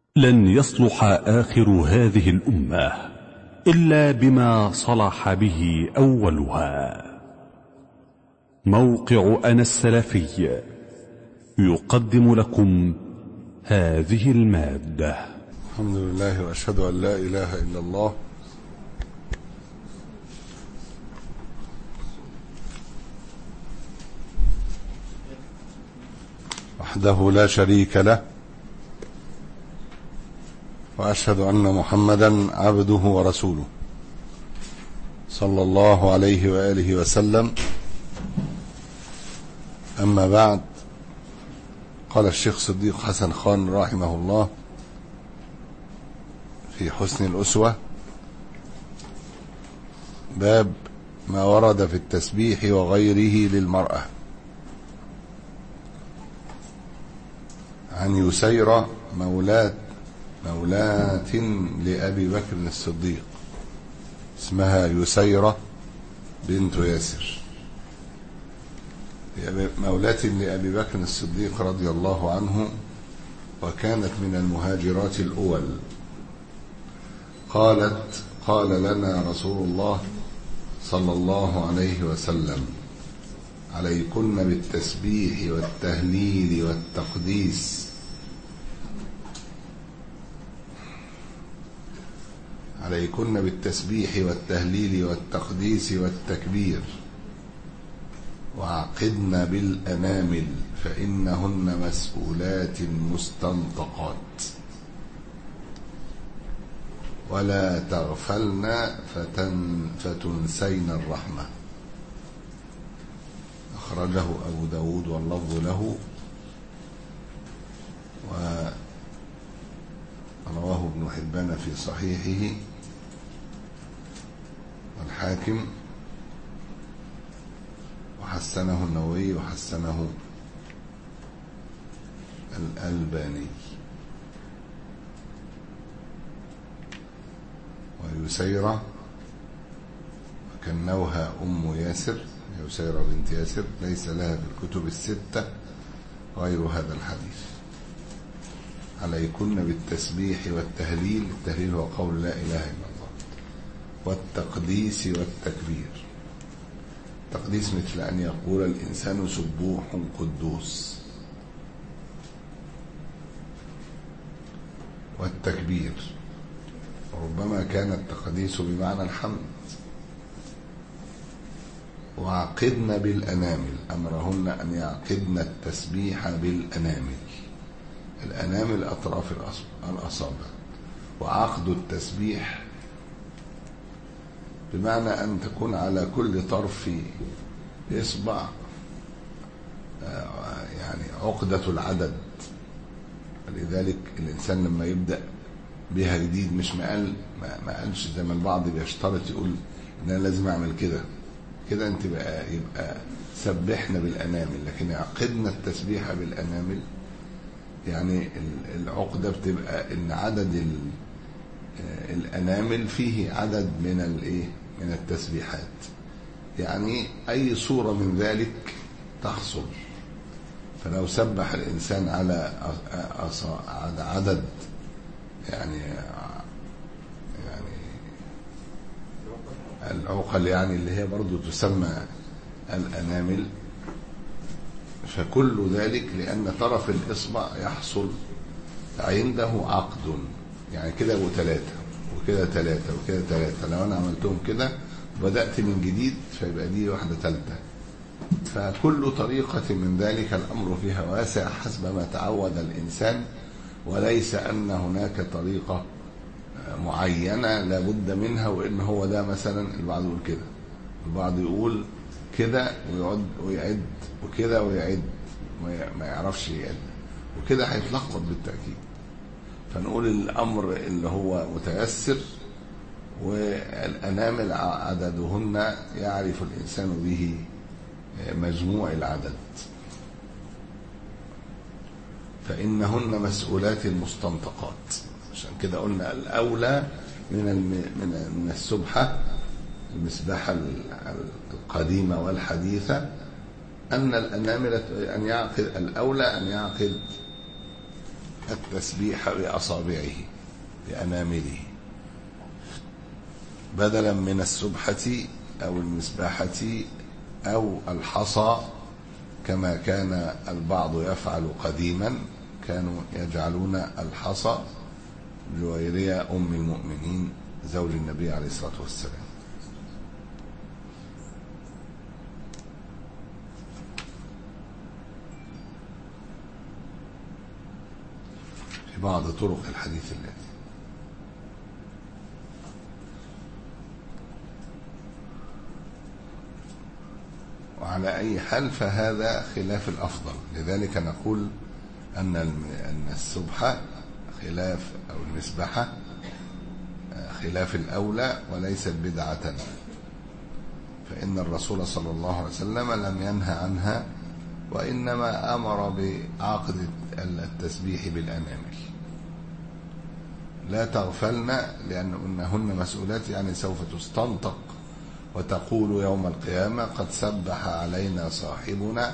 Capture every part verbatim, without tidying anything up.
لن يصلح آخر هذه الأمة إلا بما صلح به أولها. موقع أنا السلفي يقدم لكم هذه المادة. الحمد لله وأشهد أن لا إله إلا الله وحده لا شريك له، وأشهد أن محمدا عبده ورسوله صلى الله عليه وآله وسلم. أما بعد، قال الشيخ صديق حسن خان رحمه الله في حسن الأسوة: باب ما ورد في التسبيح وغيره للمرأة. عن يسيرة مولاة مولاة لأبي بكر الصديق، اسمها يسيرة بنت ياسر، مولاة لأبي بكر الصديق رضي الله عنه، وكانت من المهاجرات الأول. قالت: قال لنا رسول الله صلى الله عليه وسلم: عليكن بالتسبيح والتهليل والتقديس عليكن بالتسبيح والتهليل والتقديس والتكبير، وعقدن بالأنامل فإنهن مسؤولات مستنطقات، ولا تغفلن فتن فتنسين الرحمة. أخرجه أبو داود واللفظ له، ورواه ابن حبان في صحيحه، والحاكم، وحسنه النووي وحسنه الألباني. ويسيرة وكنوها أم ياسر، يسيرة بنت ياسر، ليس لها في الكتب الستة غير هذا الحديث. عليكن بالتسبيح والتهليل، التهليل هو قول لا إله إلا الله، والتقديس والتكبير. التقديس مثل أن يقول الإنسان سبوح قدوس. والتكبير ربما كان التقديس بمعنى الحمد. وعقدن بالأنامل، أمرهن أن يعقدن التسبيح بالأنامل. الأنامل أطراف الأصابع. وعقد التسبيح بمعنى أن تكون على كل طرف إصبع يعني عقدة العدد. لذلك الإنسان لما يبدأ بها جديد مش مقال ما قالش زي ما البعض بيشترط يقول إن أنا لازم أعمل كده كده أنت بقى يبقى سبحنا بالأنامل، لكن عقدنا التسبيح بالأنامل يعني العقدة بتبقى إن عدد الأنامل فيه عدد من الإيه من التسبيحات، يعني أي صورة من ذلك تحصل. فلو سبح الإنسان على عدد يعني يعني العقل يعني اللي هي برضو تسمى الأنامل، فكل ذلك لأن طرف الإصبع يحصل عنده عقد، يعني كده وثلاثة وكده ثلاثة وكده ثلاثة. لو أنا عملتهم كده بدأت من جديد فيبقى دي واحدة ثالثة. فكل طريقة من ذلك الأمر فيها واسع حسب ما تعود الإنسان، وليس أن هناك طريقة معينة لابد منها، وإن هو ده مثلا البعض يقول كده، البعض يقول كده ويعد ويعد وكده ويعد ما يعرفش يعد، وكده هيتلخبط بالتأكيد. فنقول الأمر اللي هو متيسر، والأنامل عددهن يعرف الإنسان به مجموع العدد. فإنهن مسؤولات المستنطقات. عشان كده قلنا الأولى من من السبحة المسبحة القديمة والحديثة أن الأنامل أن يعقد الأولى أن يعقد التسبيح بأصابعه بأنامله بدلا من السبحة أو المسباحة أو الحصى كما كان البعض يفعل قديما. كانوا يجعلون الحصى جويرية أم المؤمنين زوج النبي عليه الصلاة والسلام. في بعض طرق الحديث التي وعلى أي حال فهذا خلاف الأفضل. لذلك نقول أن أن السبحة خلاف أو المسبحة خلاف الأولى وليست بدعة، فإن الرسول صلى الله عليه وسلم لم ينهى عنها، وإنما أمر بعقد التسبيح بالأنامل. لا تغفلن لأنهن مسؤولات، يعني سوف تستنطق وتقول يوم القيامة قد سبح علينا صاحبنا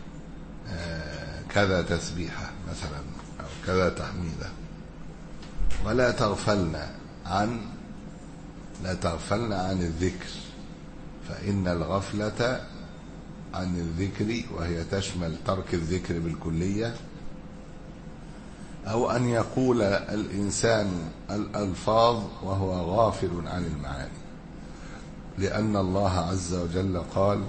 كذا تسبيحة مثلا أو كذا تحميدة. ولا تغفلن عن لا تغفلن عن الذكر، فإن الغفلة عن الذكر وهي تشمل ترك الذكر بالكلية، أو أن يقول الإنسان الألفاظ وهو غافل عن المعاني، لأن الله عز وجل قال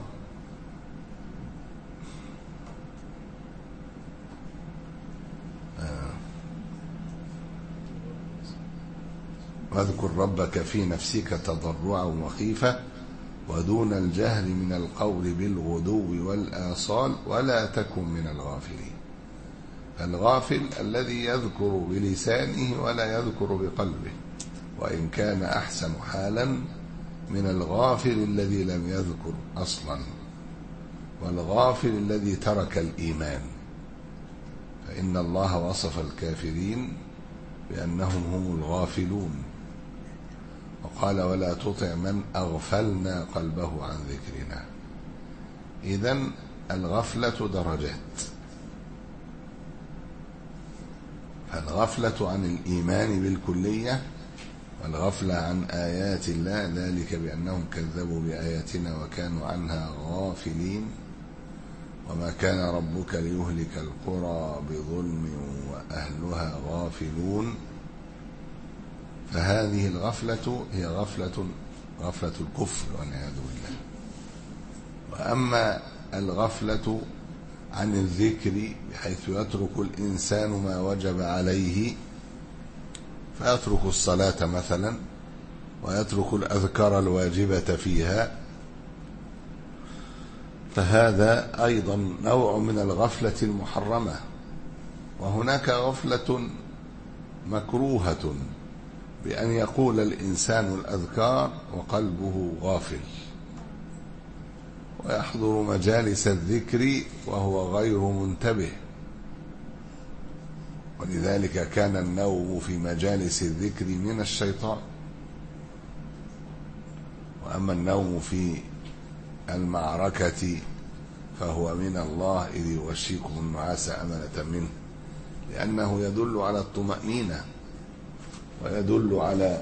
واذكر ربك في نفسك تضرعا وخيفة ودون الجهر من القول بالغدو والآصال ولا تكن من الغافلين. الغافل الذي يذكر بلسانه ولا يذكر بقلبه، وإن كان أحسن حالا من الغافل الذي لم يذكر أصلا، والغافل الذي ترك الإيمان. فإن الله وصف الكافرين بأنهم هم الغافلون، وقال ولا تطع من أغفلنا قلبه عن ذكرنا. إذن الغفلة درجات، فالغفلة عن الإيمان بالكلية والغفلة عن آيات الله، ذلك بأنهم كذبوا بآياتنا وكانوا عنها غافلين. وما كان ربك ليهلك القرى بظلم وأهلها غافلون. فهذه الغفلة هي غفلة غفلة الكفر والعياذ بالله. وأما الغفلة عن الذكر بحيث يترك الإنسان ما وجب عليه، فيترك الصلاة مثلا ويترك الأذكار الواجبة فيها، فهذا أيضا نوع من الغفلة المحرمة. وهناك غفلة مكروهة بأن يقول الإنسان الأذكار وقلبه غافل، ويحضر مجالس الذكر وهو غير منتبه. ولذلك كان النوم في مجالس الذكر من الشيطان. وأما النوم في المعركة فهو من الله إذ يغشيكم النعاس أمنة منه، لأنه يدل على الطمأنينة ويدل على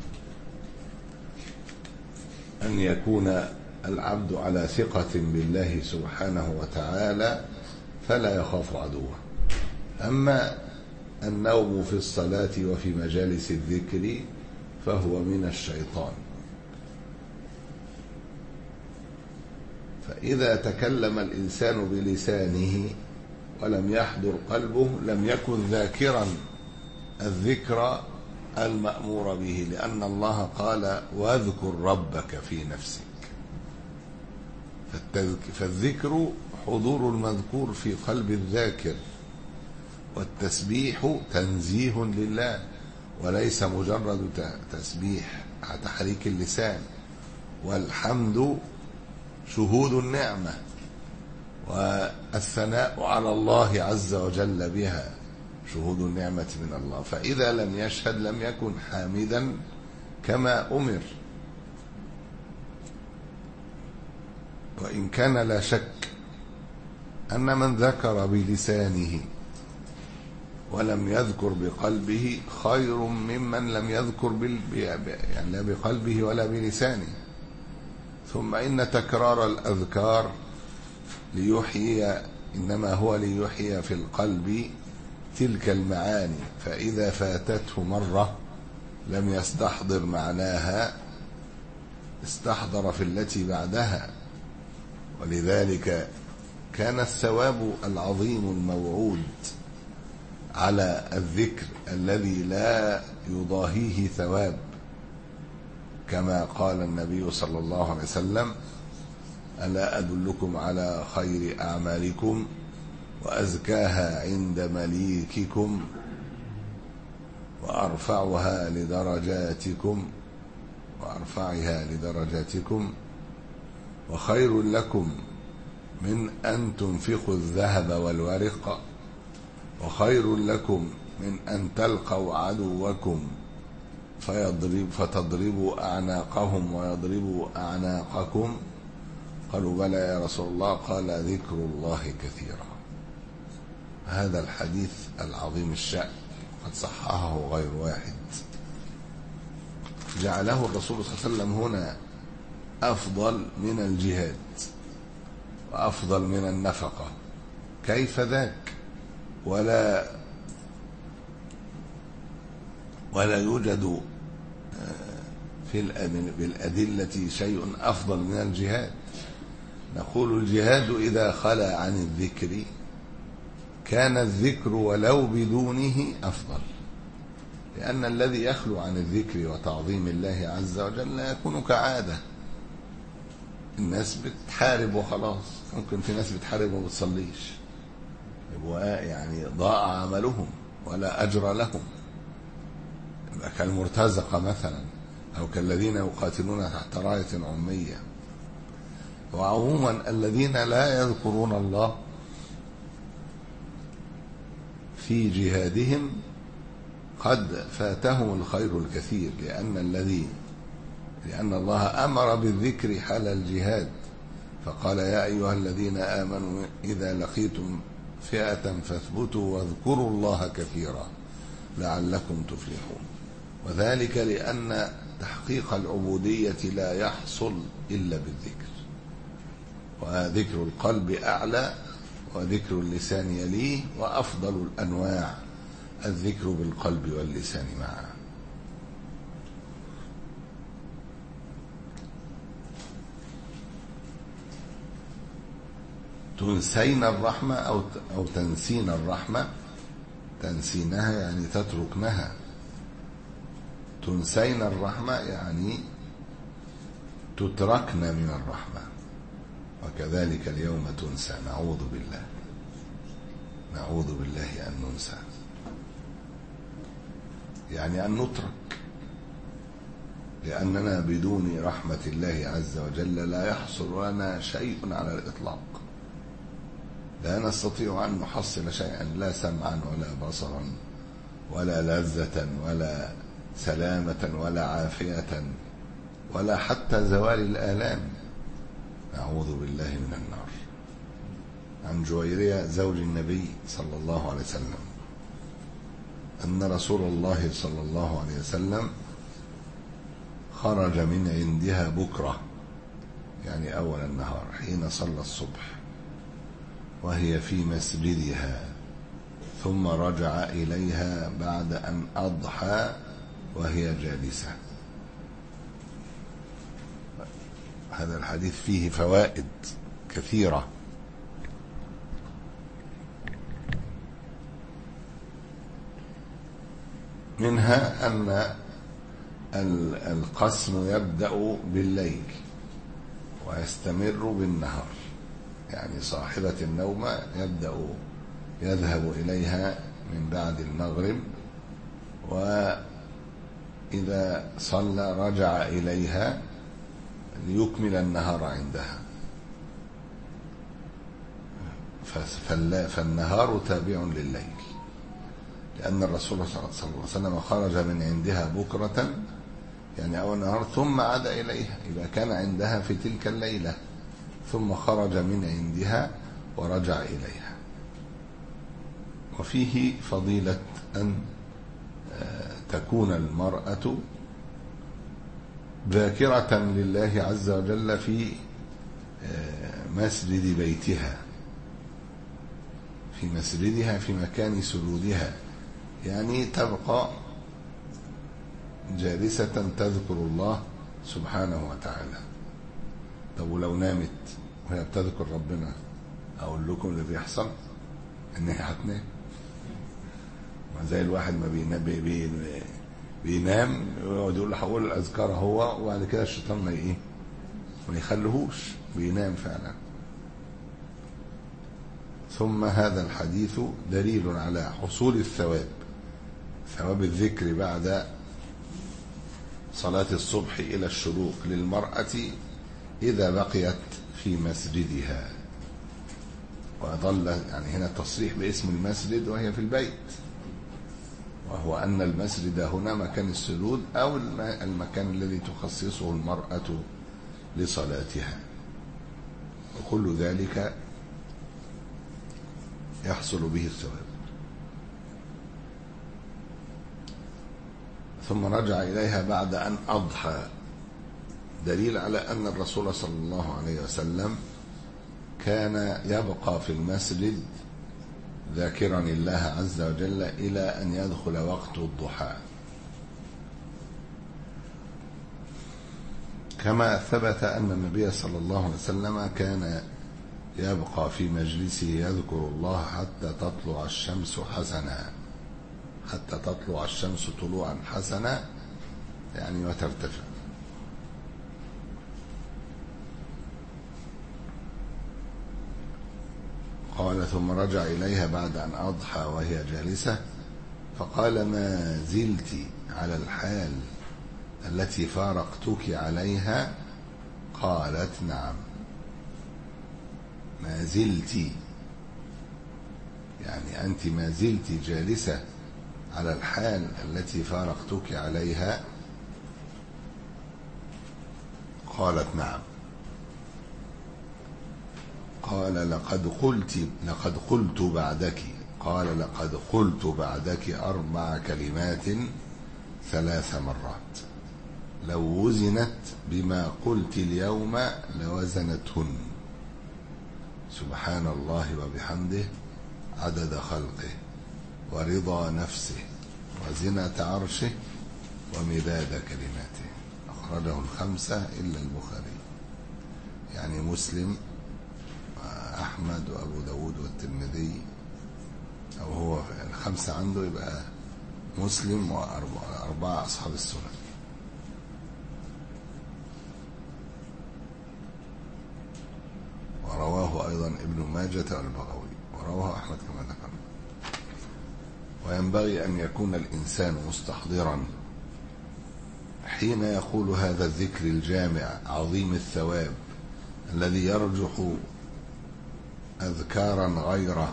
أن يكون العبد على ثقة بالله سبحانه وتعالى فلا يخاف عدوه. أما النوم في الصلاة وفي مجالس الذكر فهو من الشيطان. فإذا تكلم الإنسان بلسانه ولم يحضر قلبه لم يكن ذاكرا الذكر المأمور به، لأن الله قال واذكر ربك في نفسك. فالذكر حضور المذكور في قلب الذاكر، والتسبيح تنزيه لله وليس مجرد تسبيح تحريك اللسان، والحمد شهود النعمة والثناء على الله عز وجل بها شهود النعمة من الله. فإذا لم يشهد لم يكن حامدا كما أمر. وإن كان لا شك أن من ذكر بلسانه ولم يذكر بقلبه خير ممن لم يذكر بال... يعني لا بقلبه ولا بلسانه. ثم إن تكرار الأذكار ليحيي إنما هو ليحيي في القلب تلك المعاني، فإذا فاتته مرة لم يستحضر معناها، استحضر في التي بعدها. ولذلك كان الثواب العظيم الموعود على الذكر الذي لا يضاهيه ثواب، كما قال النبي صلى الله عليه وسلم: ألا أدلكم على خير أعمالكم وأزكاها عند مليككم وأرفعها لدرجاتكم وأرفعها لدرجاتكم وخير لكم من أن تنفقوا الذهب والورق وخير لكم من أن تلقوا عدوكم فيضرب فتضربوا أعناقهم ويضربوا أعناقكم. قالوا: بلى يا رسول الله. قال: ذكر الله كثيرا. هذا الحديث العظيم الشأن قد صححه غير واحد، جعله الرسول صلى الله عليه وسلم هنا أفضل من الجهاد وأفضل من النفقة. كيف ذاك؟ ولا ولا يوجد في بالأدلة شيء أفضل من الجهاد. نقول: الجهاد إذا خلا عن الذكر كان الذكر ولو بدونه أفضل، لأن الذي يخلو عن الذكر وتعظيم الله عز وجل لا يكون كعادة. الناس بتحارب وخلاص، ممكن في ناس بتحارب وما بتصليش، يبقى يعني ضاع عملهم ولا أجر لهم، يبقى كالمرتزقة مثلا، أو كالذين يقاتلون تحت راية عمية. وعموما الذين لا يذكرون الله في جهادهم قد فاتهم الخير الكثير، لأن الذي لأن الله أمر بالذكر حال الجهاد، فقال: يا أيها الذين آمنوا إذا لقيتم فئة فاثبتوا واذكروا الله كثيرا لعلكم تفلحون. وذلك لأن تحقيق العبودية لا يحصل إلا بالذكر، وذكر القلب أعلى وذكر اللسان يليه، وأفضل الأنواع الذكر بالقلب واللسان معا. تنسين الرحمة أو أو تنسين الرحمة، تنسينها يعني تتركنها، تنسين الرحمة يعني تتركن من الرحمة، وكذلك اليوم تنسى. نعوذ بالله نعوذ بالله أن ننسى، يعني أن نترك، لأننا بدون رحمة الله عز وجل لا يحصل لنا شيء على الإطلاق. لا نستطيع أن نحصل شيئا، لا سمعا ولا بصرا ولا لذة ولا سلامة ولا عافية ولا حتى زوال الآلام. نعوذ بالله من النار. عن جويرية زوج النبي صلى الله عليه وسلم أن رسول الله صلى الله عليه وسلم خرج من عندها بكرة، يعني أول النهار حين صلى الصبح، وهي في مسجدها، ثم رجع إليها بعد أن أضحى وهي جالسة. هذا الحديث فيه فوائد كثيرة. منها أن القسم يبدأ بالليل ويستمر بالنهار، يعني صاحبة النومة يبدأ يذهب إليها من بعد المغرب، وإذا صلى رجع إليها ليكمل النهار عندها، فالنهار تابع لليل، لأن الرسول صلى الله عليه وسلم خرج من عندها بكرة يعني أول النهار ثم عاد إليها، إذا كان عندها في تلك الليلة ثم خرج من عندها ورجع إليها. وفيه فضيلة أن تكون المرأة ذاكرة لله عز وجل في مسجد بيتها، في مسجدها، في مكان سجودها، يعني تبقى جالسة تذكر الله سبحانه وتعالى. طب ولو نامت وهي بتذكر ربنا، أقول لكم اللي بيحصل إن هي هتنام. زي الواحد ما بينام بي بي بينام ويقعد يقول له هقول الأذكار هو، وبعد كده الشيطان ما إيه ما يخليهوش، بينام فعلا. ثم هذا الحديث دليل على حصول الثواب، ثواب الذكر بعد صلاة الصبح إلى الشروق للمرأة إذا بقيت في مسجدها. وظل يعني هنا تصريح باسم المسجد وهي في البيت، وهو أن المسجد هنا مكان السجود أو المكان الذي تخصصه المرأة لصلاتها، وكل ذلك يحصل به الثواب. ثم رجع إليها بعد أن أضحى، دليل على أن الرسول صلى الله عليه وسلم كان يبقى في المسجد ذاكرا الله عز وجل إلى أن يدخل وقت الضحى، كما ثبت أن النبي صلى الله عليه وسلم كان يبقى في مجلسه يذكر الله حتى تطلع الشمس حسنا، حتى تطلع الشمس طلوعا حسنا يعني وترتفع. قال ثم رجع إليها بعد أن أضحى وهي جالسة فقال ما زلت على الحال التي فارقتك عليها؟ قالت نعم. ما زلت يعني أنت ما زلت جالسة على الحال التي فارقتك عليها؟ قالت نعم. قال لقد قلت لقد قلت بعدك قال لقد قلت بعدك أربع كلمات ثلاث مرات، لو وزنت بما قلت اليوم لوزنتهن، سبحان الله وبحمده عدد خلقه ورضا نفسه وزنة عرشه ومداد كلماته. أخرجه الخمسة إلا البخاري، يعني مسلم أحمد وأبو داود والترمذي، أو هو الخمسة عنده يبقى مسلم وأربعة أصحاب السنن. ورواه أيضا ابن ماجة والبغوي، ورواه أحمد كما ذكرنا. وينبغي أن يكون الإنسان مستحضرا حين يقول هذا الذكر الجامع عظيم الثواب الذي يرجح أذكارا غيره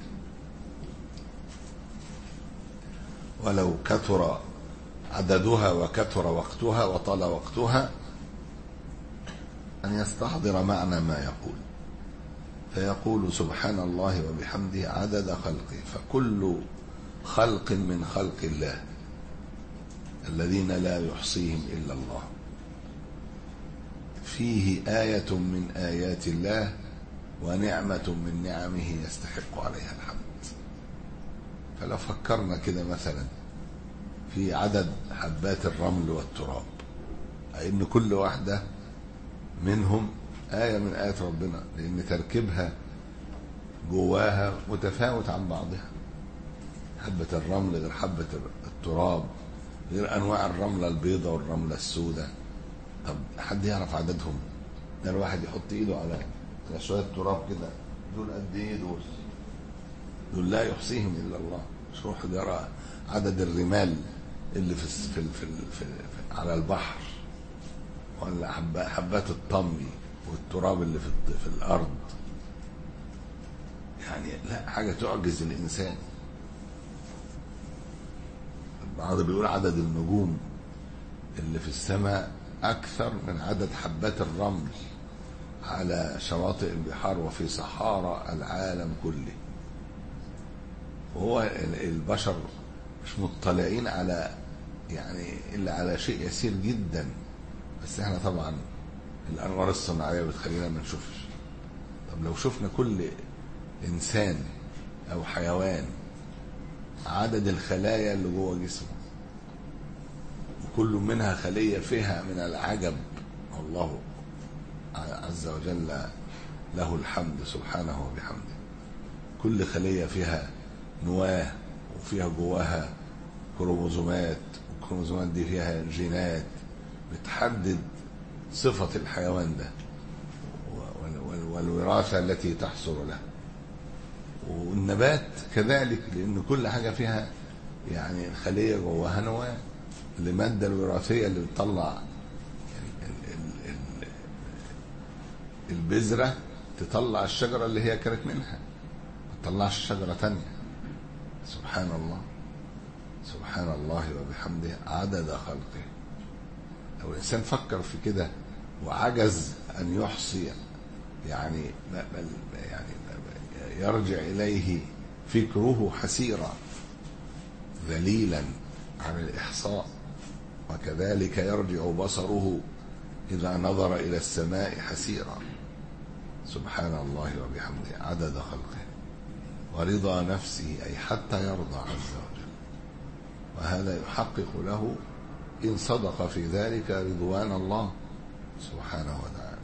ولو كثر عددها وكثر وقتها وطال وقتها، أن يستحضر معنى ما يقول، فيقول سبحان الله وبحمده عدد خلقه، فكل خلق من خلق الله الذين لا يحصيهم إلا الله فيه آية من آيات الله ونعمة من نعمه يستحق عليها الحمد. فلو فكرنا كده مثلا في عدد حبات الرمل والتراب، أي إن كل واحدة منهم آية من آيات ربنا، لأن تركيبها جواها متفاوت عن بعضها. حبة الرمل غير حبة التراب، غير أنواع الرملة البيضة والرملة السوداء. طب حد يعرف عددهم؟ ده الواحد يحط إيده على شوية تراب كده، دول قد إيه دول؟ دول لا يحصيهم إلا الله. مش روح يرى عدد الرمال اللي في في في, في, في على البحر، ولا حبات الطمي والتراب اللي في في الأرض. يعني لا، حاجة تعجز الإنسان. البعض بيقول عدد النجوم اللي في السماء أكثر من عدد حبات الرمل على شواطئ البحار وفي صحارى العالم كله. وهو البشر مش مطلعين على يعني إلا على شيء يسير جدا، بس احنا طبعا الأنوار الصناعية بتخلينا ما نشوفش. طب لو شفنا كل إنسان أو حيوان عدد الخلايا اللي جوه جسمه، وكل منها خلية فيها من العجب، الله عز وجل له الحمد سبحانه وبحمده، كل خلية فيها نواة وفيها جواها كروموزومات، والكروموزومات دي فيها جينات بتحدد صفة الحيوان ده والوراثة التي تحصل له. والنبات كذلك، لأن كل حاجة فيها يعني خلية جواها نواة، المادة الوراثية اللي بتطلع البذرة تطلع الشجرة اللي هي كانت منها، ما تطلعش شجرة تانية. سبحان الله سبحان الله وبحمده عدد خلقه. لو الإنسان فكر في كده وعجز أن يحصي يعني يعني يرجع إليه فكره حسيرا ذليلا عن الإحصاء، وكذلك يرجع بصره إذا نظر إلى السماء حسيرا. سبحان الله وبحمده عدد خلقه ورضا نفسه، أي حتى يرضى عز وجل. وهذا يحقق له إن صدق في ذلك رضوان الله سبحانه وتعالى.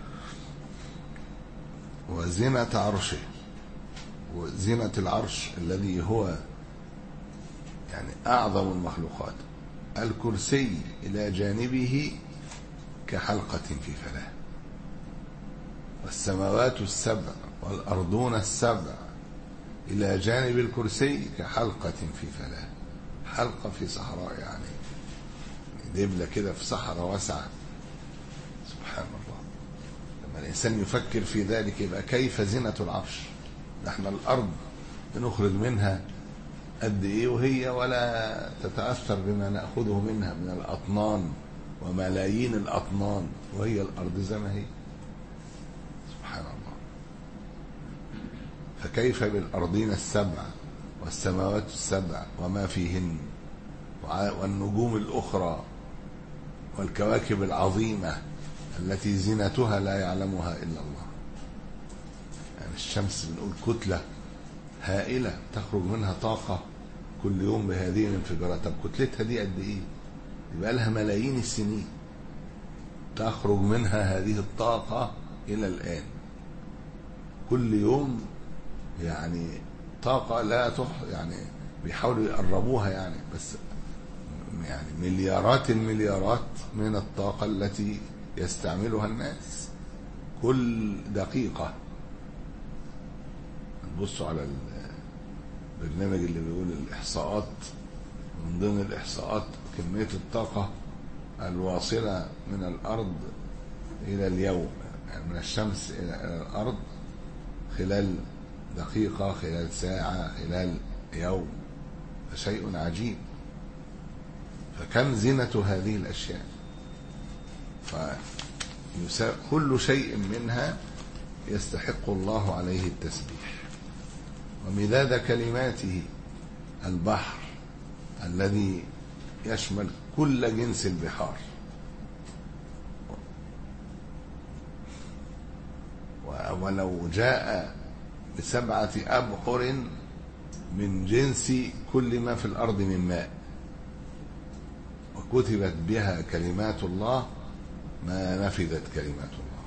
وزنة عرشه، وزنة العرش الذي هو يعني أعظم المخلوقات. الكرسي إلى جانبه كحلقة في فلاة، والسماوات السبع والأرضون السبع إلى جانب الكرسي كحلقة في فلاة. حلقة في صحراء يعني دبلة كده في صحراء واسعة. سبحان الله. لما الإنسان يفكر في ذلك يبقى كيف زنة العرش. نحن الأرض بنخرج منها قد إيه وهي ولا تتأثر بما نأخذه منها من الأطنان وملايين الأطنان، وهي الأرض زي ما هي. سبحان الله. فكيف بالأرضين السبع والسماوات السبع وما فيهن والنجوم الأخرى والكواكب العظيمة التي زينتها لا يعلمها إلا الله. يعني الشمس بنقول كتلة هائلة تخرج منها طاقة كل يوم بهذه الانفجارات. طب كتلتها دي قد إيه؟ يبقى لها ملايين السنين تخرج منها هذه الطاقة إلى الآن، كل يوم يعني طاقة لا تح يعني بيحاولوا يقربوها يعني، بس يعني مليارات المليارات من الطاقة التي يستعملها الناس كل دقيقة. نبصوا على البرنامج اللي بيقول الإحصاءات، من ضمن الإحصاءات كمية الطاقة الواصلة من الأرض إلى اليوم، يعني من الشمس إلى الأرض خلال دقيقة، خلال ساعة، خلال يوم. فشيء عجيب. فكم زينة هذه الأشياء. فكل شيء منها يستحق الله عليه التسبيح. ومداد كلماته البحر الذي يشمل كل جنس البحار، ولو جاء بسبعة أبحر من جنس كل ما في الأرض من ماء وكتبت بها كلمات الله ما نفذت كلمات الله.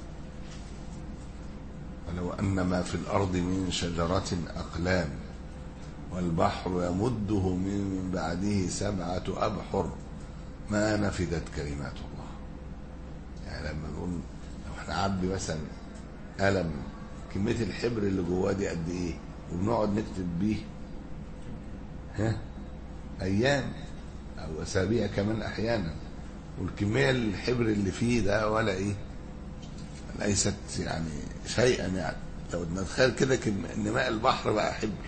ولو أن ما في الأرض من شجرة أقلام والبحر يمده من بعده سبعة أبحر ما نفذت كلمات الله. يعني لما نقول لو احنا عبي مثلا قلم، كمية الحبر اللي جواه دي قد ايه، وبنقعد نكتب بيه ها ايام او اسابيع كمان احيانا، والكمية الحبر اللي فيه ده ولا ايه، ليست يعني شيئا. يعني لو نتخيل كده ان ماء البحر بقى حبر،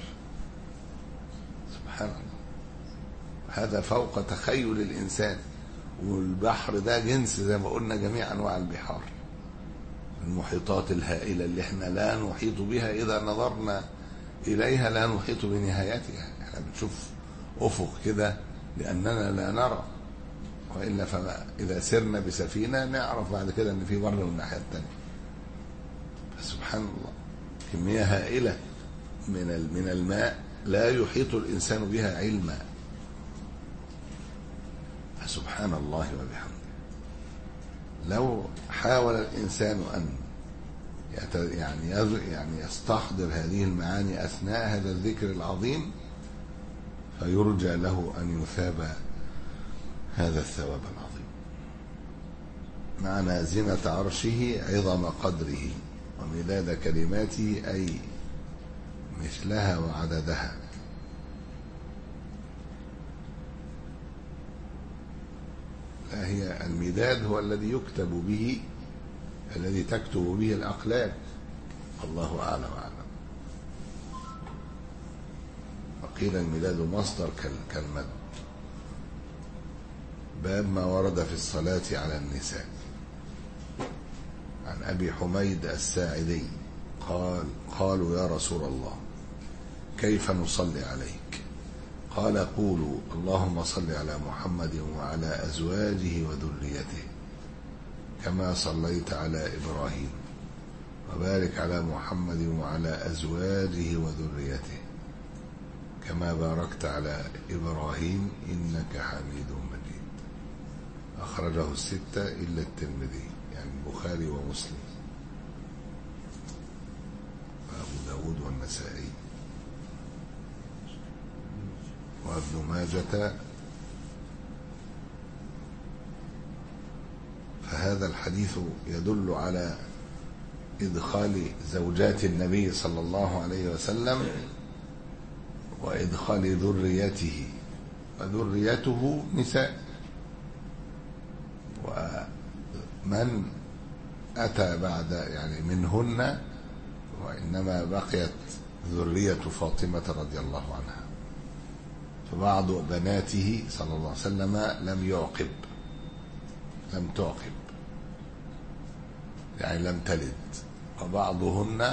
سبحان الله، هذا فوق تخيل الانسان. والبحر ده جنس زي ما قلنا جميع انواع البحار، المحيطات الهائلة اللي احنا لا نحيط بها إذا نظرنا إليها لا نحيط بنهايتها، احنا بنشوف أفق كده لأننا لا نرى، وإلا فما إذا سرنا بسفينة نعرف بعد كده أن في بر من الناحية التانية. فسبحان الله كمية هائلة من من الماء لا يحيط الإنسان بها علما. فسبحان الله وبحمده. لو حاول الإنسان أن يعني يعني يستحضر هذه المعاني أثناء هذا الذكر العظيم فيرجى له أن يثاب هذا الثواب العظيم. معنى زنة عرشه عظم قدره ومداد كلماته أي مثلها وعددها. لا هي المداد هو الذي يكتب به، الذي تكتب به الأقلام، الله أعلم وأعلم. وقيل المداد مصدر كالمد. باب ما ورد في الصلاة على النساء. عن أبي حميد الساعدي قال قالوا يا رسول الله كيف نصلي عليك؟ قال قولوا اللهم صل على محمد وعلى أزواجه وذريته كما صليت على إبراهيم وبارك على محمد وعلى أزواجه وذريته كما باركت على إبراهيم إنك حميد مجيد. أخرجه الستة إلا الترمذي، يعني البخاري ومسلم وأبو داود والنسائي وابن ماجة. فهذا الحديث يدل على إدخال زوجات النبي صلى الله عليه وسلم وإدخال ذريته، وذريته نساء، ومن أتى بعد يعني منهن وإنما بقيت ذرية فاطمة رضي الله عنها. فبعض بناته صلى الله عليه وسلم لم يعقب، لم تعقب يعني لم تلد، وبعضهن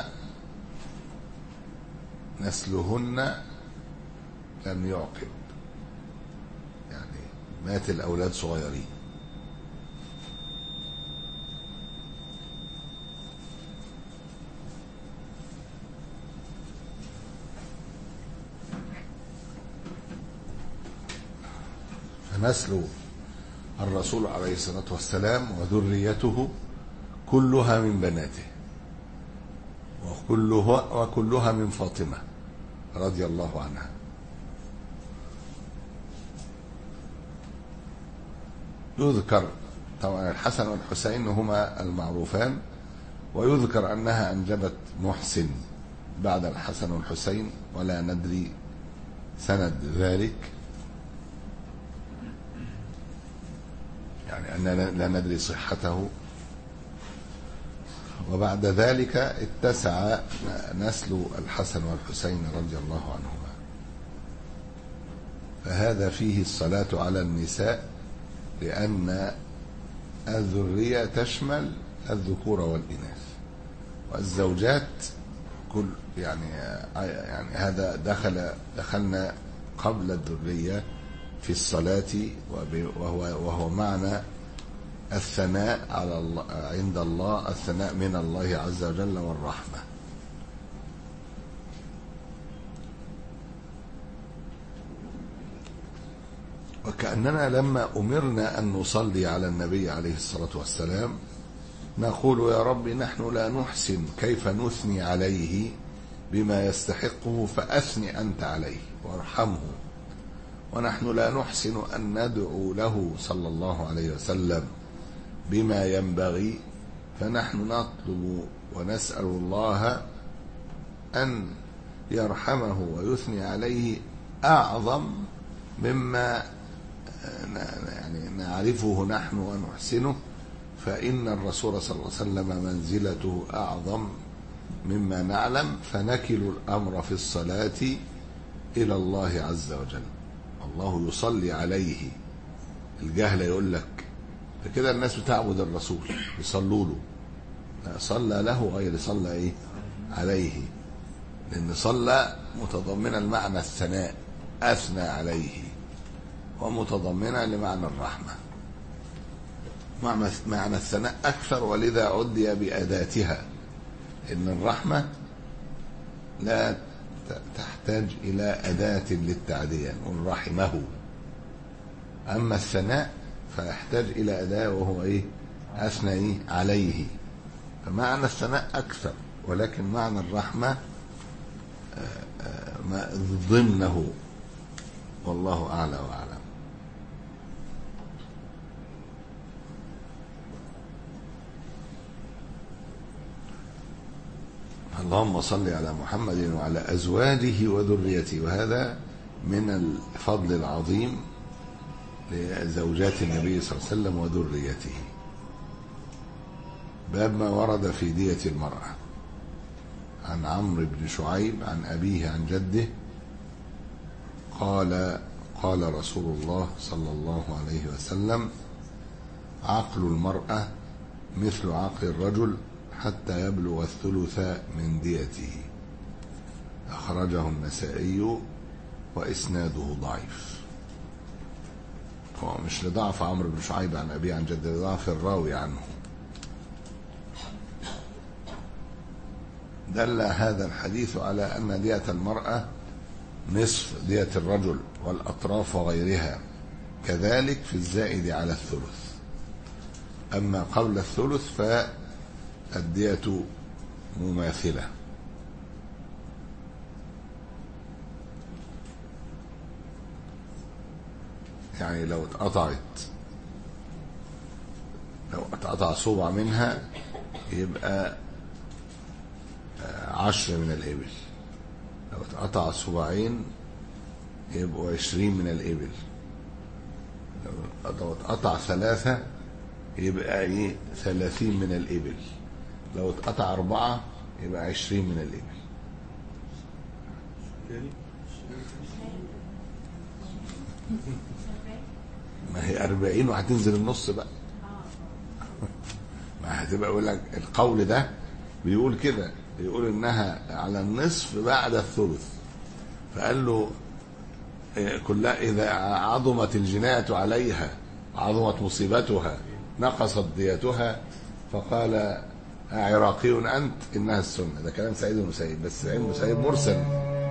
نسلهن لم يعقب، يعني مات الأولاد صغيرين. فنسل الرسول عليه الصلاة والسلام وذريته كلها من بناته وكلها, وكلها من فاطمة رضي الله عنها. يذكر طبعا الحسن والحسين هما المعروفان، ويذكر أنها أنجبت محسن بعد الحسن والحسين ولا ندري سند ذلك، يعني أننا لا ندري صحته. وبعد ذلك اتسع نسل الحسن والحسين رضي الله عنهما. فهذا فيه الصلاة على النساء، لأن الذرية تشمل الذكور والإناث، والزوجات كل يعني يعني هذا دخل دخلنا قبل الذرية في الصلاة، وهو وهو معنى الثناء على الله عند الله، الثناء من الله عز وجل والرحمة. وكأننا لما أمرنا أن نصلي على النبي عليه الصلاة والسلام نقول يا رب نحن لا نحسن كيف نثني عليه بما يستحقه، فأثني أنت عليه وارحمه. ونحن لا نحسن أن ندعو له صلى الله عليه وسلم بما ينبغي، فنحن نطلب ونسأل الله أن يرحمه ويثني عليه أعظم مما يعني نعرفه نحن ونحسنه، فإن الرسول صلى الله عليه وسلم منزلته أعظم مما نعلم. فنكل الأمر في الصلاة إلى الله عز وجل. الله يصلي عليه، الجهل يقول لك فكده الناس بتعبد الرسول يصلوا له، صلى له غير صلى ايه عليه، لأن صلى متضمنة المعنى الثناء، أثنى عليه، ومتضمنة لمعنى الرحمة. معنى الثناء أكثر، ولذا عدي بأداتها، إن الرحمة لا تحتاج إلى أداة للتعدية، نقول رحمه. أما الثناء فيحتاج إلى أداة، وهو إيه؟ أثنى عليه. فمعنى الثناء أكثر، ولكن معنى الرحمة ضمنه، والله أعلى وأعلم. اللهم صل على محمد وعلى أزواجه وذريته. وهذا من الفضل العظيم لزوجات النبي صلى الله عليه وسلم وذريته. باب ما ورد في دية المرأة. عن عمرو بن شعيب عن أبيه عن جده قال قال رسول الله صلى الله عليه وسلم: عقل المرأة مثل عقل الرجل حتى يبلغ الثلث من ديته. أخرجه النسائي وإسناده ضعيف. هو مش لضعف عمرو بن شعيب عن أبيه عن جده، لضعف الراوي عنه. دل هذا الحديث على أن دية المرأة نصف دية الرجل والأطراف وغيرها، كذلك في الزائد على الثلث. أما قبل الثلث فالدية مماثلة. يعني لو اتقطعت لو اتقطع صبع منها يبقى عشر من الإبل، لو اتقطع صباعين يبقوا عشرين من الإبل، لو اتقطع ثلاثة يبقى ايه ثلاثين من الإبل، لو اتقطع أربعة يبقى عشرين من الإبل. ما هي أربعين وهتنزل النص بقى. ما هتبقى يقول لك القول ده بيقول كده، بيقول انها على النصف بعد الثلث. فقال له كلها اذا عظمت الجناية عليها عظمت مصيبتها نقصت ديتها، فقال عراقي انت انها السنة. ده كلام سعيد بن مسيب، بس سعيد بن مسيب مرسل.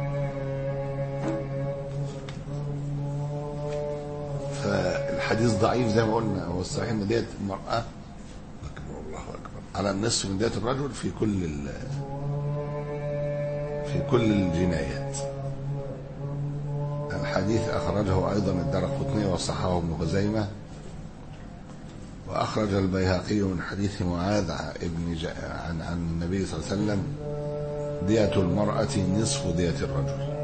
فالحديث ضعيف زي ما قلنا. هو الصحيح ان دية المرأة اكبر الله اكبر على النصف من دية الرجل في كل في كل الجنايات. الحديث أخرجه أيضا الدارقطني وصححه ابن خزيمة. وأخرج البيهقي من حديث معاذ ابن عن عن النبي صلى الله عليه وسلم: دية المرأة نصف دية الرجل.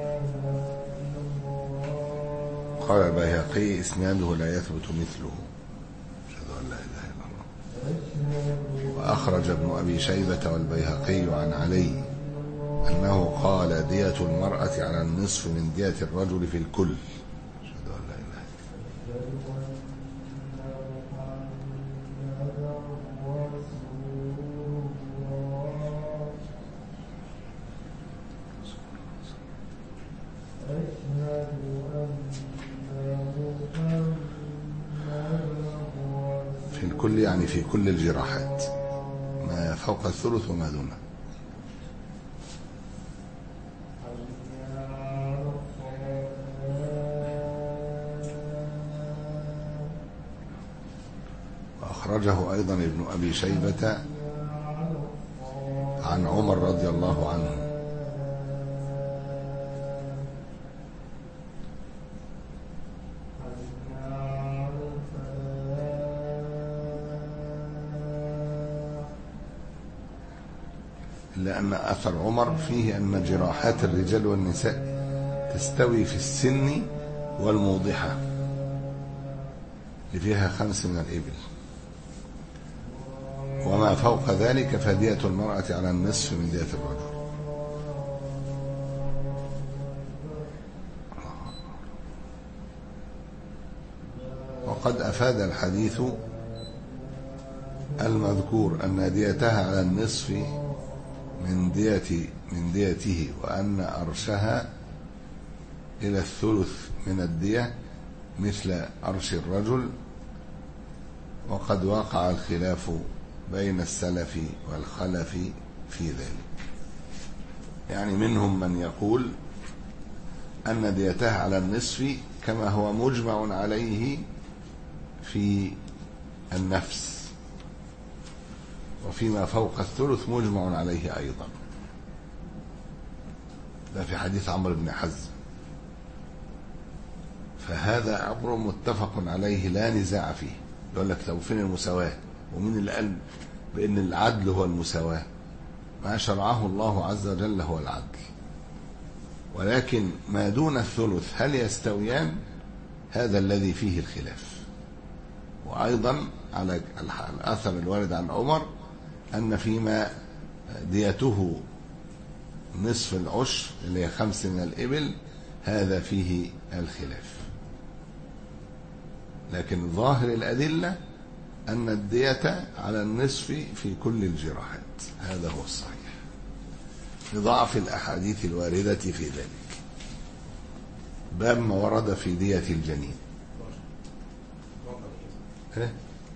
قال البيهقي: إسناده لا يثبت مثله. أشهد أن لا إله إلا الله. وأخرج ابن أبي شيبة والبيهقي عن علي أنه قال: دية المرأة على النصف من دية الرجل في الكل. أشهد أن لا إله إلا الله. في الكل يعني في كل الجراحات، ما فوق الثلث وما دونه. أخرجه أيضا ابن أبي شيبة عن عمر رضي الله عنه إلا أن أثر عمر فيه أن جراحات الرجال والنساء تستوي في السن والموضحة اللي فيها خمس من الإبل، وما فوق ذلك فدية المرأة على النصف من دية الرجل. وقد أفاد الحديث المذكور أن ديتها على النصف من دية من ديته وأن أرشها إلى الثلث من الدية مثل أرش الرجل. وقد وقع الخلاف بين السلف والخلف في ذلك، يعني منهم من يقول أن ديتها على النصف كما هو مجمع عليه في النفس، وفيما فوق الثلث مجمع عليه أيضا. ده في حديث عمرو بن حزم. فهذا أمر متفق عليه لا نزاع فيه. يقول لك لو فين المساواة؟ ومين اللي قال بأن العدل هو المساواة؟ ما شرعه الله عز وجل هو العدل، ولكن ما دون الثلث هل يستويان؟ هذا الذي فيه الخلاف. وأيضا على الأثر الوارد عن عمر أن فيما ديته نصف العشر اللي هي خمس من الإبل هذا فيه الخلاف. لكن ظاهر الأدلة أن الدية على النصف في كل الجراحات، هذا هو الصحيح لضعف الأحاديث الواردة في ذلك. باب ما ورد في دية الجنين. إيه؟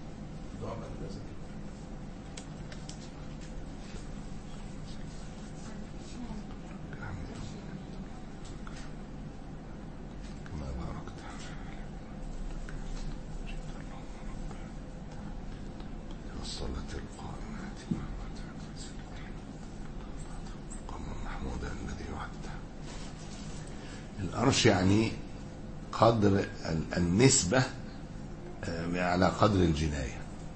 الأرش يعني قدر النسبة على قدر الجناية،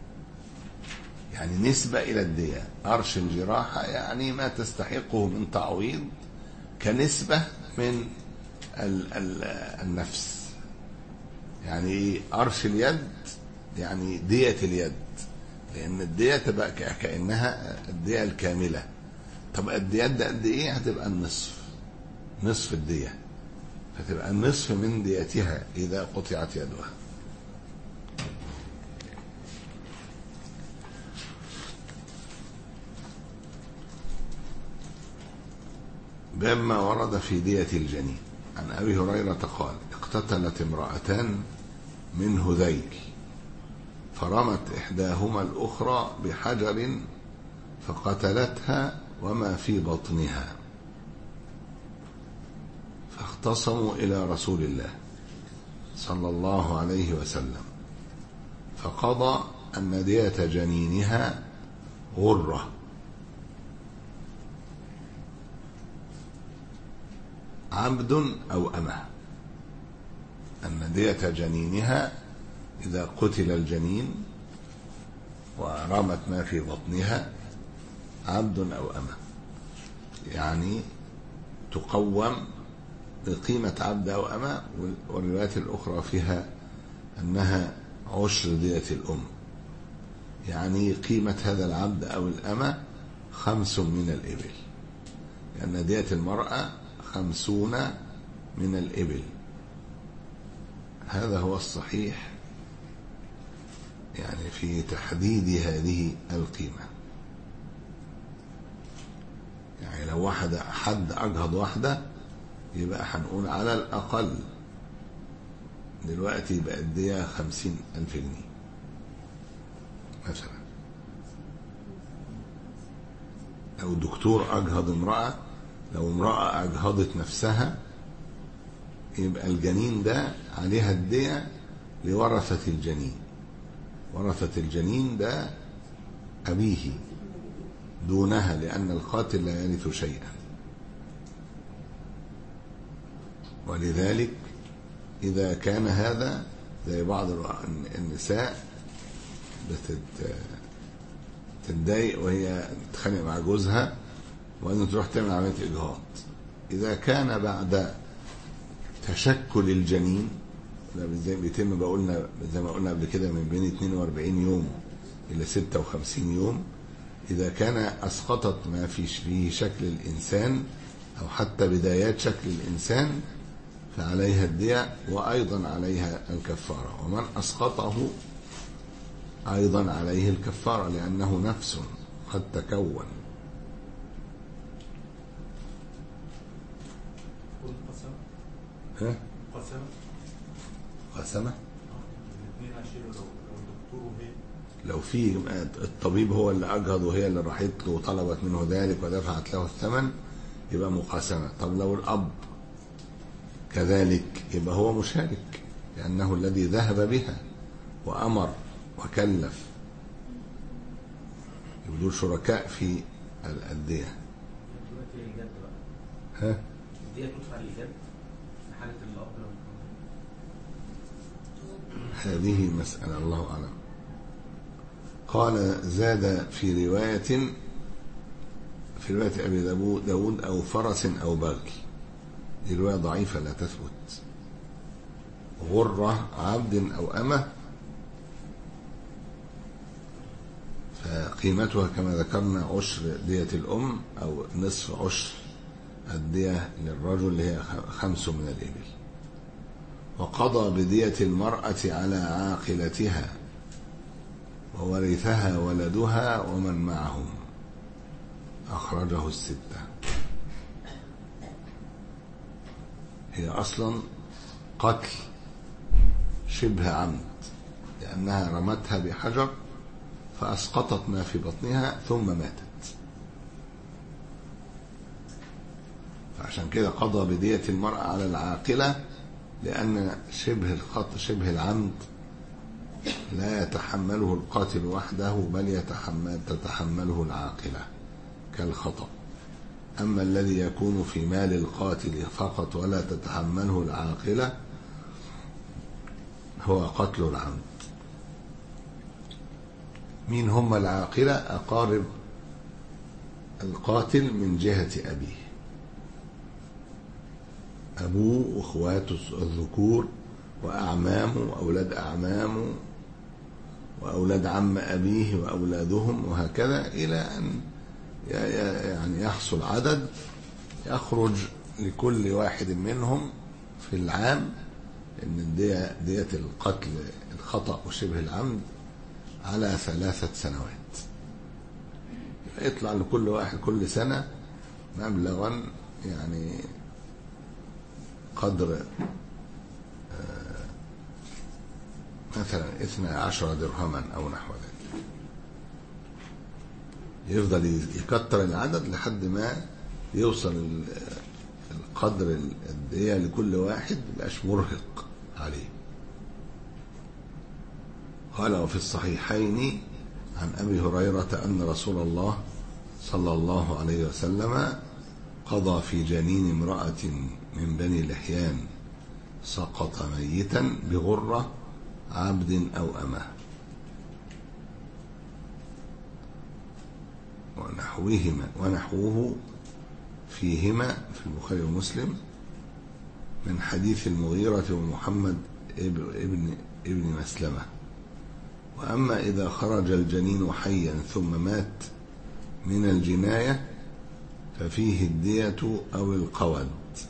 يعني نسبة إلى الدية. أرش الجراحة يعني ما تستحقه من تعويض كنسبة من ال ال النفس. يعني أرش اليد يعني دية اليد، لأن الدية تبقى كأنها الدية الكاملة. طب الدية ده قد إيه؟ هتبقى النصف، نصف الدية، فتبقى النصف من ديتها إذا قطعت يدها. باب ما ورد في دية الجنين. عن أبي هريرة قال: اقتتلت امرأتان من هذيل فرمت إحداهما الأخرى بحجر فقتلتها وما في بطنها، فاختصموا إلى رسول الله صلى الله عليه وسلم فقضى أن دية جنينها غرة، عبد أو أمة. أن دية جنينها إذا قتل الجنين ورمت ما في بطنها عبد أو أمة، يعني تقوم بقيمة عبد أو أمة. والروايات الأخرى فيها أنها عشر دية الأم، يعني قيمة هذا العبد أو الأمة خمس من الإبل، لأن دية المرأة خمسون من الإبل. هذا هو الصحيح يعني في تحديد هذه القيمة. يعني لو واحد حد أجهض واحدة يبقى هنقول على الأقل دلوقتي بقى الدية خمسين ألف جنيه مثلا. لو دكتور أجهض امرأة، لو امرأة أجهضت نفسها يبقى الجنين ده عليها الدية لورثة الجنين. ورثة الجنين ده أبيه دونها، لأن القاتل لا يرث شيئا. ولذلك إذا كان هذا زي بعض النساء بتتضايق وهي تتخانق مع جوزها وأنه تروح تعمل عملية إجهاض، إذا كان بعد تشكل الجنين زي بيتم بقولنا زي ما قلنا قبل كده من بين اثنين وأربعين يوم إلى ستة وخمسين يوم، إذا كان أسقطت ما فيه شكل الإنسان أو حتى بدايات شكل الإنسان فعليها الدية وأيضا عليها الكفارة. ومن أسقطه أيضا عليه الكفارة، لأنه نفس قد تكون. ها؟ قسمة قسمة الاثنين هيشيلوا لو لو الدكتور وهي لو في الطبيب هو اللي أجهض وهي اللي راحت له وطلبت منه ذلك ودفعت له الثمن يبقى مقاسمة. طب لو الأب كذلك يبقى هو مشارك لأنه الذي ذهب بها وأمر وكلف، يبدو شركاء في الأدية. دلوقتي الجد بقى ها؟ الدية تدفع للجد في حالة الأب لو هذه مسألة الله أعلم. قال زاد في رواية في رواية أبي داود أو فرس أو بغل، دي رواية ضعيفة لا تثبت. غرة عبد أو أمة فقيمتها كما ذكرنا عشر دية الأم أو نصف عشر الدية للرجل اللي هي خمس من الإبل. وقضى بدية المرأة على عاقلتها وورثها ولدها ومن معهم، أخرجه الستة. هي أصلا قتل شبه عمد لأنها رمتها بحجر فأسقطت ما في بطنها ثم ماتت، فعشان كده قضى بدية المرأة على العاقلة، لأن شبه الخط شبه العمد لا يتحمله القاتل وحده بل يتحمل تتحمله العاقلة كالخطأ. أما الذي يكون في مال القاتل فقط ولا تتحمله العاقلة هو قتل العمد. مين هم العاقلة؟ أقارب القاتل من جهة أبيه، أبوه وأخواته الذكور وأعمامه وأولاد أعمامه وأولاد عم أبيه وأولادهم وهكذا إلى أن يعني يحصل عدد يخرج لكل واحد منهم في العام إن دية, دية القتل الخطأ وشبه العمد على ثلاثة سنوات، يطلع لكل واحد كل سنة مبلغا يعني قدر مثلا اثنى عشر درهما أو نحو ذلك. يفضل يكتر العدد لحد ما يوصل القدر الدية لكل واحد مبقاش مرهق عليه. قال وفي الصحيحين عن أبي هريرة أن رسول الله صلى الله عليه وسلم قضى في جنين امرأة من بني لحيان سقط ميتا بغرة عبد أو أمة ونحوهما ونحوه فيهما في البخاري ومسلم من حديث المغيرة ومحمد ابن ابن مسلمة. وأما إذا خرج الجنين حيا ثم مات من الجناية ففيه الدية أو القود.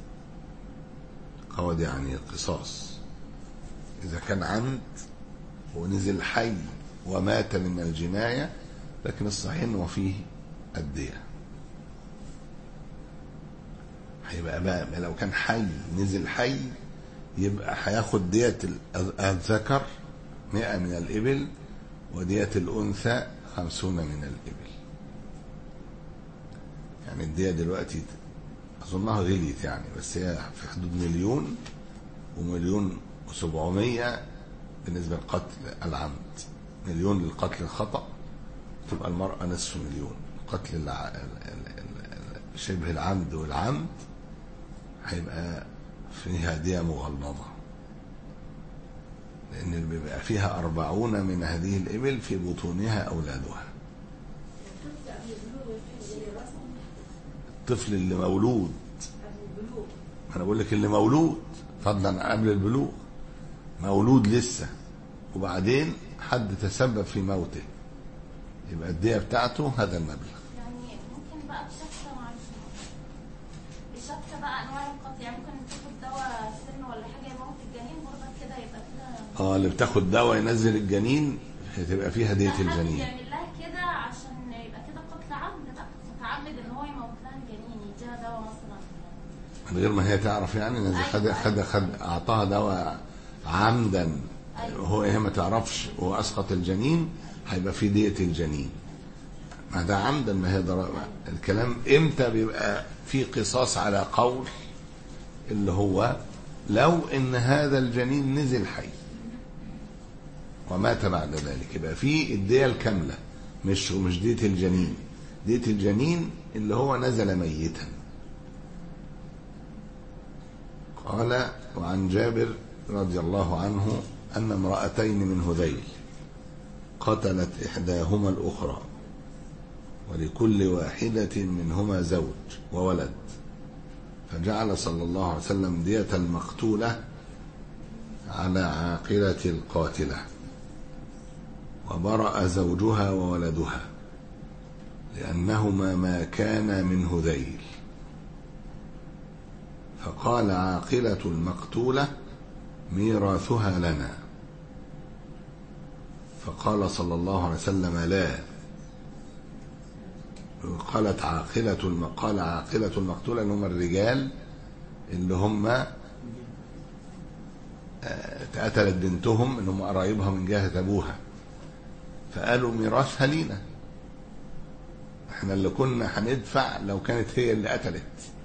قود يعني القصاص إذا كان عمد ونزل حي ومات من الجناية، لكن الصحيح أنه فيه الدية. هيبقى بقى لو كان حي نزل حي يبقى هياخد دية الذكر مئة من الإبل ودية الأنثى خمسون من الإبل. يعني الدية دلوقتي أظنها غليت يعني، بس هي في حدود مليون ومليون وسبعمية بالنسبة لقتل العمد. مليون للقتل الخطأ تبقى المرأة نصف مليون. قتل شبه العمد والعمد هيبقى فيها دية مغلظة، لأن بيبقى فيها أربعون من هذه الإبل في بطونها أولادها. الطفل اللي مولود، أنا بقول لك اللي مولود فضلا قبل البلوغ، مولود لسه وبعدين حد تسبب في موته، يبقى الدية بتاعته هذا المبلغ. يعني ممكن بقى بشكل معين بشكل بقى أنواع القتل، يعني ممكن تاخد دواء سن ولا حاجة يموت الجنين برضه كده يبقى كده. اه اللي بتاخد دواء ينزل الجنين هتبقى فيها دية الجنين. يعمل لها كده عشان يبقى كده قتل عمد بقى، متعمد ان هو يموت لها الجنين يديها دواء مثلا من غير ما هي تعرف يعني ان خد خد خد اعطاها دواء عمدا وهو هي ما تعرفش واسقط الجنين، هيبقى في دية الجنين. ما ده عمدا، ما هي ضرر. الكلام امتى بيبقى في قصاص على قول اللي هو لو ان هذا الجنين نزل حي ومات بعد ذلك، يبقى في الدية الكاملة، مش مش دية الجنين. دية الجنين اللي هو نزل ميتا. قال: وعن جابر رضي الله عنه أن امرأتين من هذيل قتلت إحداهما الأخرى ولكل واحدة منهما زوج وولد، فجعل صلى الله عليه وسلم دية المقتولة على عاقلة القاتلة، وبرأ زوجها وولدها لأنهما ما كان من هذيل. فقال: عاقلة المقتولة ميراثها لنا. فقال صلى الله عليه وسلم: لا. قالت عاقلة قال عاقلة المقتولة اللي هم الرجال اللي هم اتقتلت بنتهم، اللي هم قرايبها من جهة أبوها، فقالوا ميراثها لينا، احنا اللي كنا هندفع لو كانت هي اللي قتلت.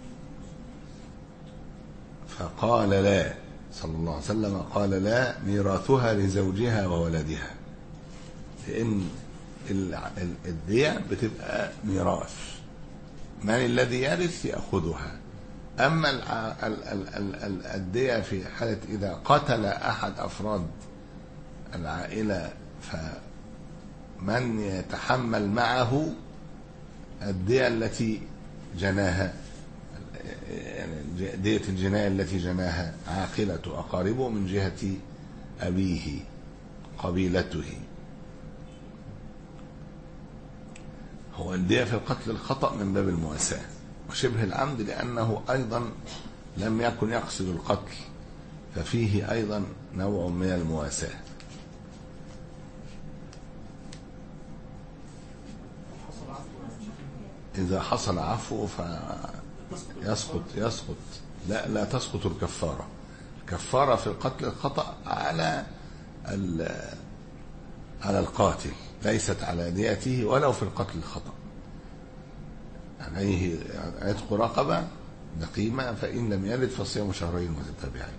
فقال: لا، صلى الله عليه وسلم قال: لا، ميراثها لزوجها وولدها، لأن الدية بتبقى ميراث، من الذي يرث يأخذها. أما الدية في حالة إذا قتل أحد أفراد العائلة فمن يتحمل معه الدية التي جناها، يعني دية الجناية التي جناها عاقلة أقاربه من جهة أبيه قبيلته. هو الدية في القتل الخطأ من باب المواساة وشبه العمد، لأنه أيضا لم يكن يقصد القتل، ففيه أيضا نوع من المواساة. إذا حصل عفو فيسقط يسقط لا لا تسقط الكفارة. الكفارة في القتل الخطأ على على القاتل، ليست على ديته ولو في القتل الخطأ. عليه عتق رقبة بقيمة، فإن لم يلد فصيام شهرين متتابعين.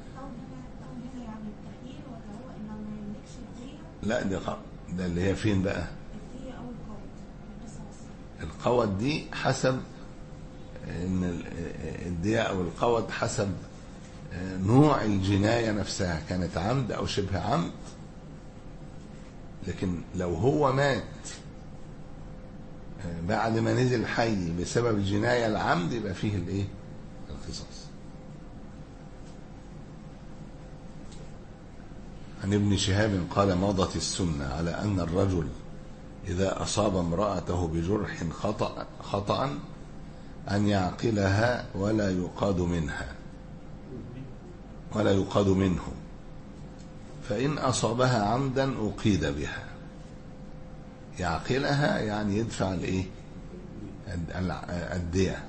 لا ده ده اللي هي فين بقى؟ القود دي حسب ان الدية او القود حسب نوع الجناية نفسها، كانت عمد او شبه عمد. لكن لو هو مات بعد ما نزل حي بسبب الجناية العمد يبقى فيه الايه؟ القصاص. عن ابن شهاب قال: مضت السنة على أن الرجل إذا أصاب امرأته بجرح خطأ خطأ أن يعقلها ولا يقاد منها ولا يقاد منه، فإن أصابها عمدا أقيد بها. يعقلها يعني يدفع الإيه؟ الدية.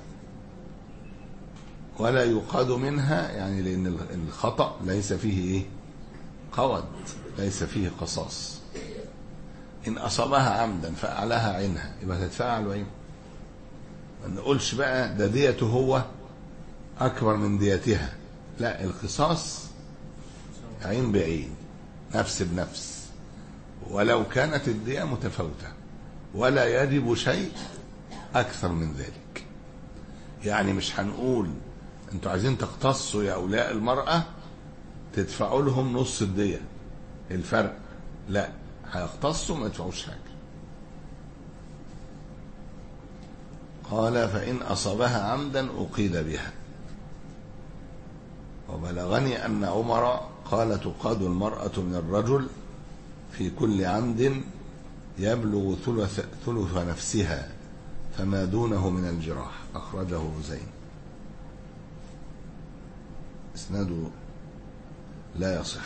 ولا يقاد منها يعني لأن الخطأ ليس فيه إيه؟ قود، ليس فيه قصاص. إن أصابها عمدا فأعلاها عينها يبقى تدفع العين. ما نقولش بقى ده ديته هو أكبر من ديتها، لا، القصاص عين بعين، نفس بنفس، ولو كانت الدية متفاوتة، ولا يجب شيء أكثر من ذلك. يعني مش هنقول أنتوا عايزين تقتصوا يا أولاء المرأة تدفعوا لهم نص الدية الفرق، لا، هيقتصوا ما يدفعوش حاجة. قال: فإن أصابها عمدا أقيد بها. وبلغني أن عمر قال: تقاد المرأة من الرجل في كل عمد يبلغ ثلث, ثلث نفسها فما دونه من الجراح. أخرجه زين. إسناده لا يصح.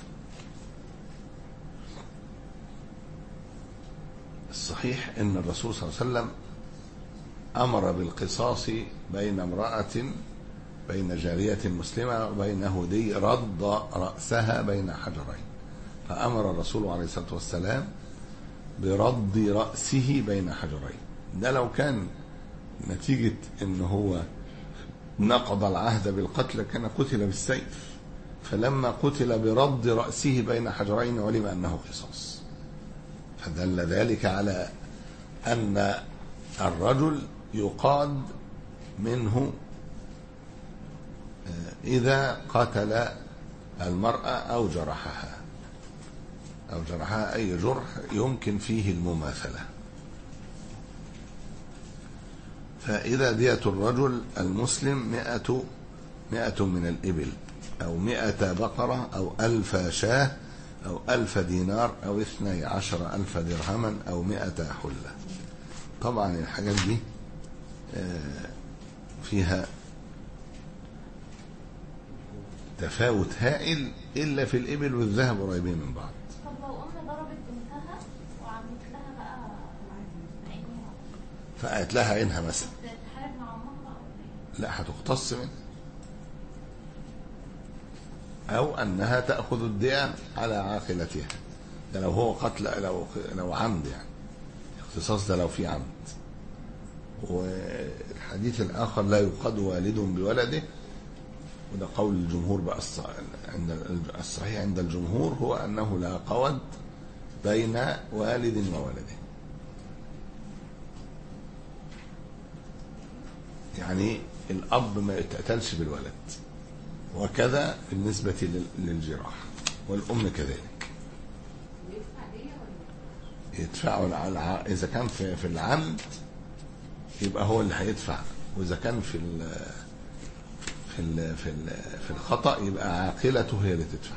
الصحيح أن الرسول صلى الله عليه وسلم أمر بالقصاص بين امرأة بين جارية مسلمة وبين يهودي رد رأسها بين حجرين، فأمر الرسول عليه الصلاة والسلام برد رأسه بين حجرين. ده لو كان نتيجة إن هو نقض العهد بالقتل كان قتل بالسيف، فلما قتل برد رأسه بين حجرين علم أنه قصاص، فدل ذلك على أن الرجل يقاد منه إذا قتل المرأة أو جرحها أو جرحها أي جرح يمكن فيه المماثلة. فإذا دية الرجل المسلم مئة مئة من الإبل أو مئة بقرة أو ألف شاة أو ألف دينار أو اثني عشر ألف درهما أو مئة حلة. طبعا الحاجات دي فيها تفاوت هائل إلا في الإبل والذهب قريبين من بعض. طب لو أم ضربت بنتها وعملت لها بقى عينيها فقالت لها عينها مثلا، تحارب مع أمها بقى؟ لا، هتقتص منها، أو أنها تأخذ الدية على عاقلتها. ده لو هو قتل، لو لو عمد يعني، اختصاص ده لو في عمد. والحديث الآخر لا يقاد والد بولده، وده قول الجمهور بقى. عند الصحيح عند الجمهور هو أنه لا قود بين والد وولده، يعني الأب ما يتقتلش بالولد، وكذا بالنسبة للجراح، والأم كذلك. يدفعوا على إذا كان في في العمد يبقى هو اللي هيدفع، وإذا كان في ال في ال في ال في الخطأ يبقى عاقلته هي اللي تدفع.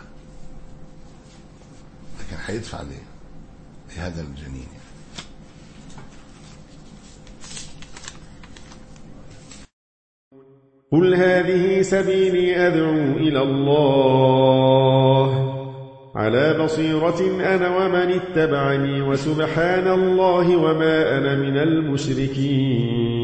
لكن هيدفع ليه؟ لهذا الجنين. قل هذه سبيلي أدعو إلى الله على بصيرة أنا ومن اتبعني، وسبحان الله وما أنا من المشركين.